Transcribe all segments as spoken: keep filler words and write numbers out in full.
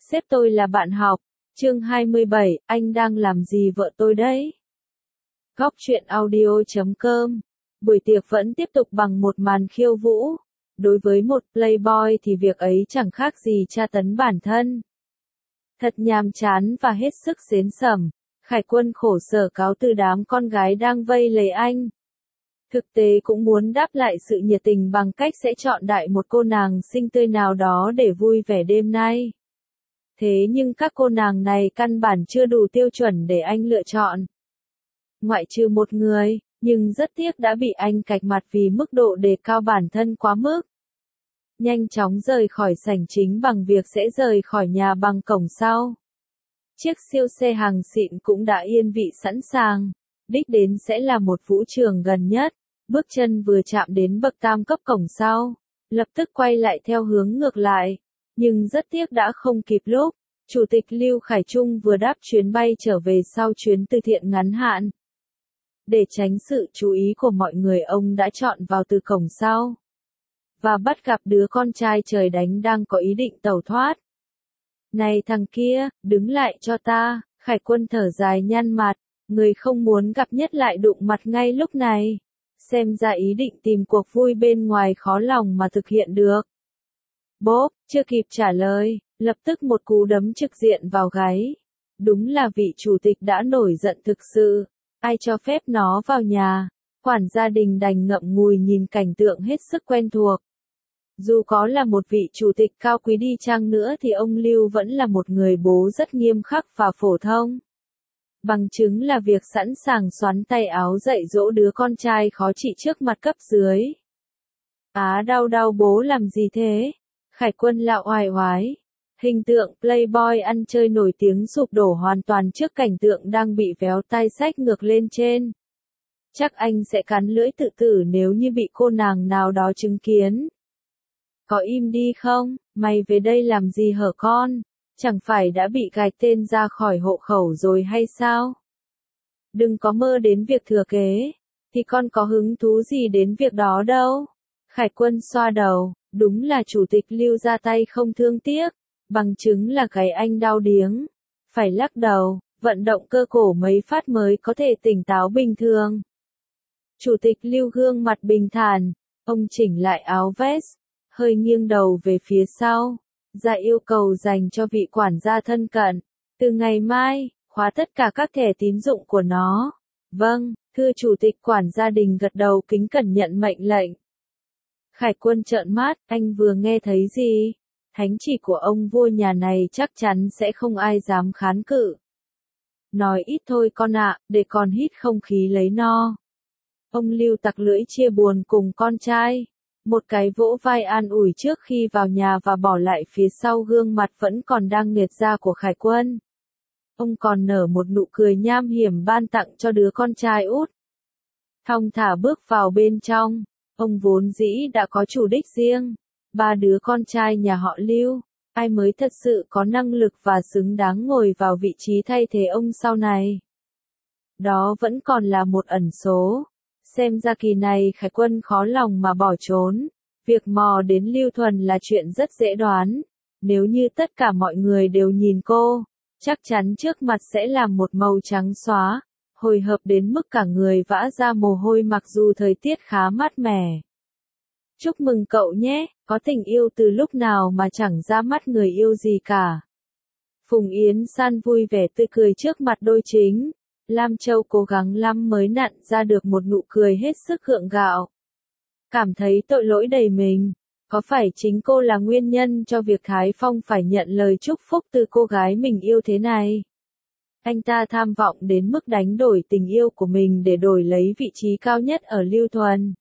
Xếp tôi là bạn học. Chương hai mươi bảy, anh đang làm gì vợ tôi đấy? Góc truyện audio chấm com. Buổi tiệc vẫn tiếp tục bằng một màn khiêu vũ. Đối với một playboy thì việc ấy chẳng khác gì tra tấn bản thân. Thật nhàm chán và hết sức xến xẩm. Khải Quân khổ sở cáo từ đám con gái đang vây lấy anh. Thực tế cũng muốn đáp lại sự nhiệt tình bằng cách sẽ chọn đại một cô nàng xinh tươi nào đó để vui vẻ đêm nay. Thế nhưng các cô nàng này căn bản chưa đủ tiêu chuẩn để anh lựa chọn. Ngoại trừ một người, nhưng rất tiếc đã bị anh cạch mặt vì mức độ đề cao bản thân quá mức. Nhanh chóng rời khỏi sảnh chính bằng việc sẽ rời khỏi nhà bằng cổng sau. Chiếc siêu xe hàng xịn cũng đã yên vị sẵn sàng. Đích đến sẽ là một vũ trường gần nhất. Bước chân vừa chạm đến bậc tam cấp cổng sau, lập tức quay lại theo hướng ngược lại. Nhưng rất tiếc đã không kịp lúc. Chủ tịch Lưu Khải Trung vừa đáp chuyến bay trở về sau chuyến từ thiện ngắn hạn. Để tránh sự chú ý của mọi người, ông đã chọn vào từ cổng sau. Và bắt gặp đứa con trai trời đánh đang có ý định tẩu thoát. Này thằng kia, đứng lại cho ta. Khải Quân thở dài nhăn mặt. Người không muốn gặp nhất lại đụng mặt ngay lúc này. Xem ra ý định tìm cuộc vui bên ngoài khó lòng mà thực hiện được. Bốp, chưa kịp trả lời, lập tức một cú đấm trực diện vào gáy. Đúng là vị chủ tịch đã nổi giận thực sự. Ai cho phép nó vào nhà? Quản gia Đình đành ngậm ngùi nhìn cảnh tượng hết sức quen thuộc. Dù có là một vị chủ tịch cao quý đi chăng nữa thì ông Lưu vẫn là một người bố rất nghiêm khắc và phổ thông. Bằng chứng là việc sẵn sàng xoắn tay áo dạy dỗ đứa con trai khó trị trước mặt cấp dưới. Á đau đau bố làm gì thế? Khải Quân lạo oai oái. Hình tượng playboy ăn chơi nổi tiếng sụp đổ hoàn toàn trước cảnh tượng đang bị véo tay xách ngược lên trên. Chắc anh sẽ cắn lưỡi tự tử nếu như bị cô nàng nào đó chứng kiến. Có im đi không? Mày về đây làm gì hở con? Chẳng phải đã bị gạch tên ra khỏi hộ khẩu rồi hay sao? Đừng có mơ đến việc thừa kế. Thì con có hứng thú gì đến việc đó đâu. Khải Quân xoa đầu. Đúng là chủ tịch Lưu ra tay không thương tiếc. Bằng chứng là gáy anh đau điếng. Phải lắc đầu, vận động cơ cổ mấy phát mới có thể tỉnh táo bình thường. Chủ tịch Lưu gương mặt bình thản. Ông chỉnh lại áo vest. Hơi nghiêng đầu về phía sau. Ra yêu cầu dành cho vị quản gia thân cận. Từ ngày mai, khóa tất cả các thẻ tín dụng của nó. Vâng, thưa chủ tịch. Quản gia Đình gật đầu kính cẩn nhận mệnh lệnh. Khải Quân trợn mắt, anh vừa nghe thấy gì? Thánh chỉ của ông vua nhà này chắc chắn sẽ không ai dám kháng cự. Nói ít thôi con ạ, để con hít không khí lấy no. Ông Lưu tặc lưỡi chia buồn cùng con trai. Một cái vỗ vai an ủi trước khi vào nhà và bỏ lại phía sau gương mặt vẫn còn đang nghiệt ra của Khải Quân. Ông còn nở một nụ cười nham hiểm ban tặng cho đứa con trai út. Thong thả bước vào bên trong. Ông vốn dĩ đã có chủ đích riêng. Ba đứa con trai nhà họ Lưu. Ai mới thật sự có năng lực và xứng đáng ngồi vào vị trí thay thế ông sau này? Đó vẫn còn là một ẩn số. Xem ra kỳ này Khải Quân khó lòng mà bỏ trốn. Việc mò đến Lưu Thuần là chuyện rất dễ đoán. Nếu như tất cả mọi người đều nhìn cô, chắc chắn trước mặt sẽ là một màu trắng xóa. Hồi hộp đến mức cả người vã ra mồ hôi mặc dù thời tiết khá mát mẻ. Chúc mừng cậu nhé, có tình yêu từ lúc nào mà chẳng ra mắt người yêu gì cả. Phùng Yến San vui vẻ tươi cười trước mặt đôi chính. Lam Châu cố gắng lắm mới nặn ra được một nụ cười hết sức gượng gạo. Cảm thấy tội lỗi đầy mình. Có phải chính cô là nguyên nhân cho việc Thái Phong phải nhận lời chúc phúc từ cô gái mình yêu thế này? Anh ta tham vọng đến mức đánh đổi tình yêu của mình để đổi lấy vị trí cao nhất ở Lưu Thuần.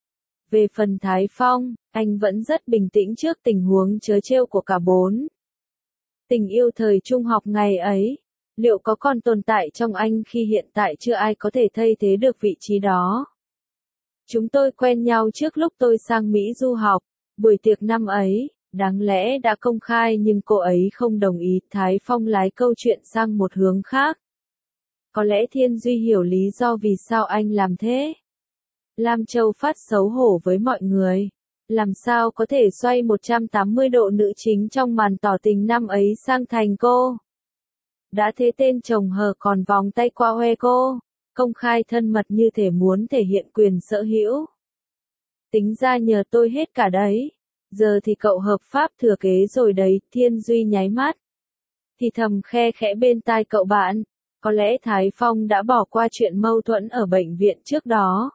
Về phần Thái Phong, anh vẫn rất bình tĩnh trước tình huống trớ trêu của cả bốn. Tình yêu thời trung học ngày ấy, liệu có còn tồn tại trong anh khi hiện tại chưa ai có thể thay thế được vị trí đó? Chúng tôi quen nhau trước lúc tôi sang Mỹ du học, buổi tiệc năm ấy, đáng lẽ đã công khai nhưng cô ấy không đồng ý. Thái Phong lái câu chuyện sang một hướng khác. Có lẽ Thiên Duy hiểu lý do vì sao anh làm thế. Lam Châu phát xấu hổ với mọi người. Làm sao có thể xoay một trăm tám mươi độ nữ chính trong màn tỏ tình năm ấy sang thành cô? Đã thế tên chồng hờ còn vòng tay qua hoe cô, công khai thân mật như thể muốn thể hiện quyền sở hữu. Tính ra nhờ tôi hết cả đấy. Giờ thì cậu hợp pháp thừa kế rồi đấy, Thiên Duy nháy mắt. Thì thầm khe khẽ bên tai cậu bạn, có lẽ Thái Phong đã bỏ qua chuyện mâu thuẫn ở bệnh viện trước đó.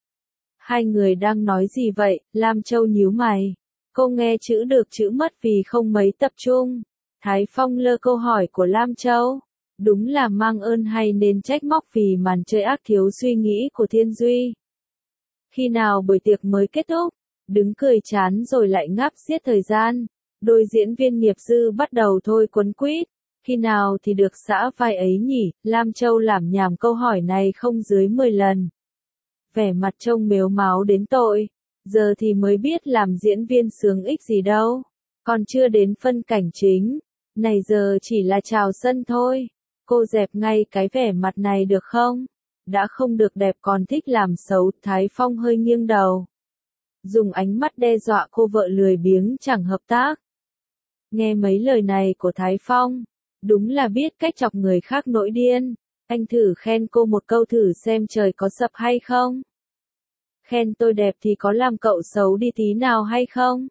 Hai người đang nói gì vậy? Lam Châu nhíu mày. Cô nghe chữ được chữ mất vì không mấy tập trung. Thái Phong lơ câu hỏi của Lam Châu. Đúng là mang ơn hay nên trách móc vì màn chơi ác thiếu suy nghĩ của Thiên Duy. Khi nào buổi tiệc mới kết thúc? Đứng cười chán rồi lại ngáp xiết thời gian. Đôi diễn viên nghiệp dư bắt đầu thôi quấn quýt. Khi nào thì được xã vai ấy nhỉ? Lam Châu lảm nhảm câu hỏi này không dưới mười lần. Vẻ mặt trông mếu máo đến tội. Giờ thì mới biết làm diễn viên sướng ích gì đâu. Còn chưa đến phân cảnh chính. Này giờ chỉ là chào sân thôi. Cô dẹp ngay cái vẻ mặt này được không? Đã không được đẹp còn thích làm xấu. Thái Phong hơi nghiêng đầu. Dùng ánh mắt đe dọa cô vợ lười biếng chẳng hợp tác. Nghe mấy lời này của Thái Phong. Đúng là biết cách chọc người khác nổi điên. Anh thử khen cô một câu thử xem trời có sập hay không? Khen tôi đẹp thì có làm cậu xấu đi tí nào hay không?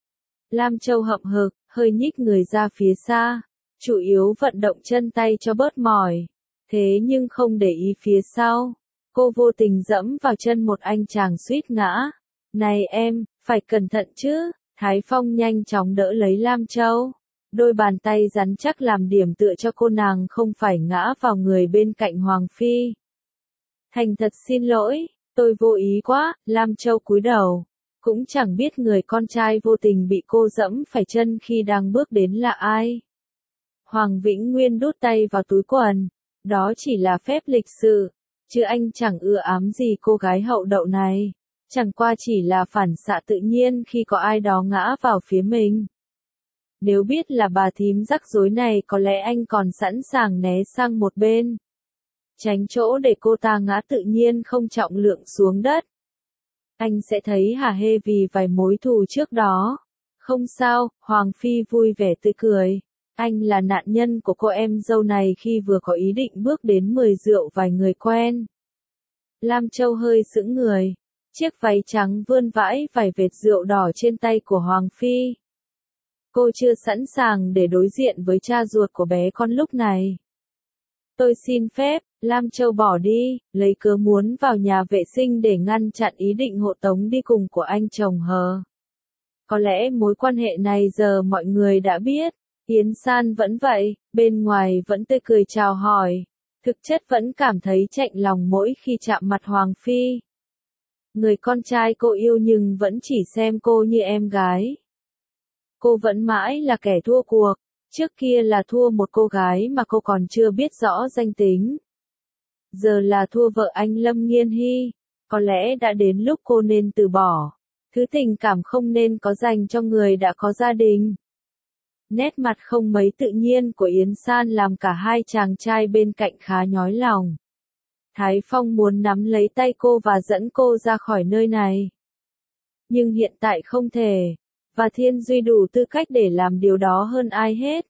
Lam Châu hậm hực, hơi nhích người ra phía xa. Chủ yếu vận động chân tay cho bớt mỏi. Thế nhưng không để ý phía sau. Cô vô tình dẫm vào chân một anh chàng suýt ngã. Này em, phải cẩn thận chứ. Thái Phong nhanh chóng đỡ lấy Lam Châu. Đôi bàn tay rắn chắc làm điểm tựa cho cô nàng không phải ngã vào người bên cạnh Hoàng Phi. Thành thật xin lỗi, tôi vô ý quá. Lam Châu cúi đầu. Cũng chẳng biết người con trai vô tình bị cô dẫm phải chân khi đang bước đến là ai. Hoàng Vĩnh Nguyên đút tay vào túi quần. Đó chỉ là phép lịch sự. Chứ anh chẳng ưa ám gì cô gái hậu đậu này. Chẳng qua chỉ là phản xạ tự nhiên khi có ai đó ngã vào phía mình. Nếu biết là bà thím rắc rối này có lẽ anh còn sẵn sàng né sang một bên. Tránh chỗ để cô ta ngã tự nhiên không trọng lượng xuống đất. Anh sẽ thấy hả hê vì vài mối thù trước đó. Không sao, Hoàng Phi vui vẻ tươi cười. Anh là nạn nhân của cô em dâu này khi vừa có ý định bước đến mời rượu vài người quen. Lam Châu hơi sững người. Chiếc váy trắng vươn vãi vài vệt rượu đỏ trên tay của Hoàng Phi. Cô chưa sẵn sàng để đối diện với cha ruột của bé con lúc này. Tôi xin phép, Lam Châu bỏ đi, lấy cớ muốn vào nhà vệ sinh để ngăn chặn ý định hộ tống đi cùng của anh chồng hờ. Có lẽ mối quan hệ này giờ mọi người đã biết. Yến San vẫn vậy, bên ngoài vẫn tươi cười chào hỏi. Thực chất vẫn cảm thấy chạnh lòng mỗi khi chạm mặt Hoàng Phi. Người con trai cô yêu nhưng vẫn chỉ xem cô như em gái. Cô vẫn mãi là kẻ thua cuộc. Trước kia là thua một cô gái mà cô còn chưa biết rõ danh tính. Giờ là thua vợ anh Lâm Nghiên Hy. Có lẽ đã đến lúc cô nên từ bỏ. Thứ tình cảm không nên có dành cho người đã có gia đình. Nét mặt không mấy tự nhiên của Yến San làm cả hai chàng trai bên cạnh khá nhói lòng. Thái Phong muốn nắm lấy tay cô và dẫn cô ra khỏi nơi này. Nhưng hiện tại không thể. Và Thiên Duy đủ tư cách để làm điều đó hơn ai hết.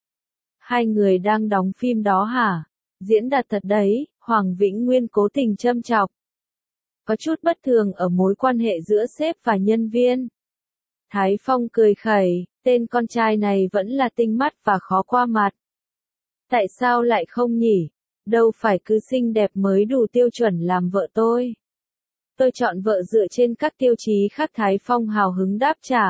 Hai người đang đóng phim đó hả? Diễn đạt thật đấy, Hoàng Vĩnh Nguyên cố tình châm chọc. Có chút bất thường ở mối quan hệ giữa sếp và nhân viên. Thái Phong cười khẩy, tên con trai này vẫn là tinh mắt và khó qua mặt. Tại sao lại không nhỉ? Đâu phải cứ xinh đẹp mới đủ tiêu chuẩn làm vợ tôi. Tôi chọn vợ dựa trên các tiêu chí khác. Thái Phong hào hứng đáp trả.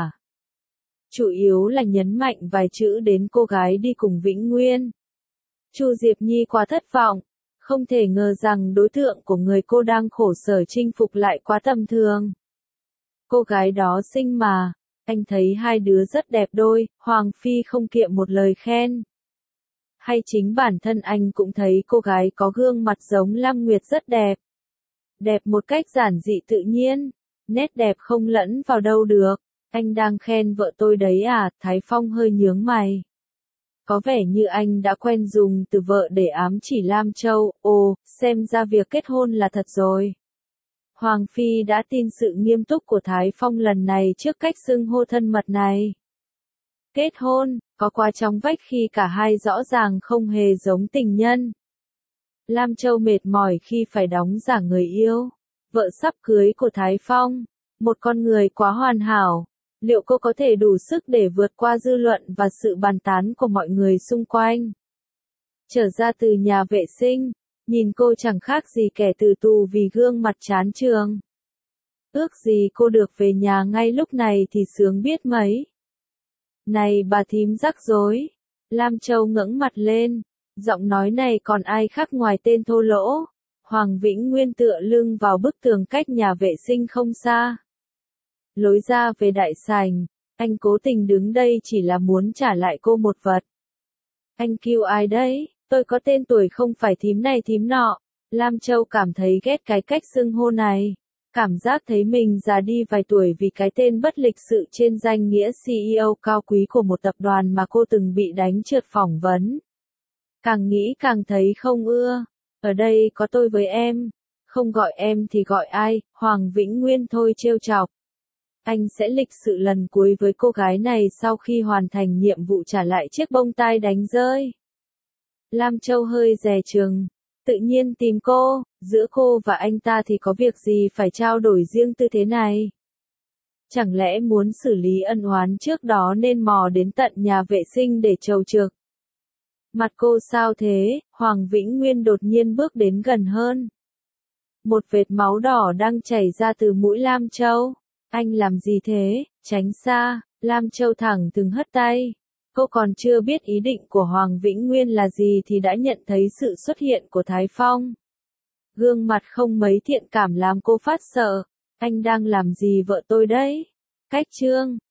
Chủ yếu là nhấn mạnh vài chữ đến cô gái đi cùng Vĩnh Nguyên. Chu Diệp Nhi quá thất vọng. Không thể ngờ rằng đối tượng của người cô đang khổ sở chinh phục lại quá tầm thường. Cô gái đó xinh mà. Anh thấy hai đứa rất đẹp đôi. Hoàng Phi không kiệm một lời khen. Hay chính bản thân anh cũng thấy cô gái có gương mặt giống Lam Nguyệt rất đẹp. Đẹp một cách giản dị tự nhiên. Nét đẹp không lẫn vào đâu được. Anh đang khen vợ tôi đấy à? Thái Phong hơi nhướng mày. Có vẻ như anh đã quen dùng từ vợ để ám chỉ Lam Châu. Ồ, xem ra việc kết hôn là thật rồi. Hoàng Phi đã tin sự nghiêm túc của Thái Phong lần này trước cách xưng hô thân mật này. Kết hôn, có quá chóng vách khi cả hai rõ ràng không hề giống tình nhân. Lam Châu mệt mỏi khi phải đóng giả người yêu, vợ sắp cưới của Thái Phong, một con người quá hoàn hảo. Liệu cô có thể đủ sức để vượt qua dư luận và sự bàn tán của mọi người xung quanh? Trở ra từ nhà vệ sinh, nhìn cô chẳng khác gì kẻ từ tù vì gương mặt chán trường. Ước gì cô được về nhà ngay lúc này thì sướng biết mấy. Này bà thím rắc rối. Lam Châu ngẩng mặt lên, giọng nói này còn ai khác ngoài tên thô lỗ. Hoàng Vĩnh Nguyên tựa lưng vào bức tường cách nhà vệ sinh không xa. Lối ra về đại sảnh, anh cố tình đứng đây chỉ là muốn trả lại cô một vật. Anh kêu ai đấy, tôi có tên tuổi không phải thím này thím nọ. Lam Châu cảm thấy ghét cái cách xưng hô này. Cảm giác thấy mình già đi vài tuổi vì cái tên bất lịch sự trên danh nghĩa xê e ô cao quý của một tập đoàn mà cô từng bị đánh trượt phỏng vấn. Càng nghĩ càng thấy không ưa. Ở đây có tôi với em. Không gọi em thì gọi ai, Hoàng Vĩnh Nguyên thôi trêu chọc. Anh sẽ lịch sự lần cuối với cô gái này sau khi hoàn thành nhiệm vụ trả lại chiếc bông tai đánh rơi. Lam Châu hơi dè chừng. Tự nhiên tìm cô, giữa cô và anh ta thì có việc gì phải trao đổi riêng tư thế này? Chẳng lẽ muốn xử lý ân oán trước đó nên mò đến tận nhà vệ sinh để trầu trực? Mặt cô sao thế? Hoàng Vĩnh Nguyên đột nhiên bước đến gần hơn. Một vệt máu đỏ đang chảy ra từ mũi Lam Châu. Anh làm gì thế? Tránh xa. Lam Châu thẳng thừng hất tay. Cô còn chưa biết ý định của Hoàng Vĩnh Nguyên là gì thì đã nhận thấy sự xuất hiện của Thái Phong. Gương mặt không mấy thiện cảm làm cô phát sợ. Anh đang làm gì vợ tôi đấy? Cách chương.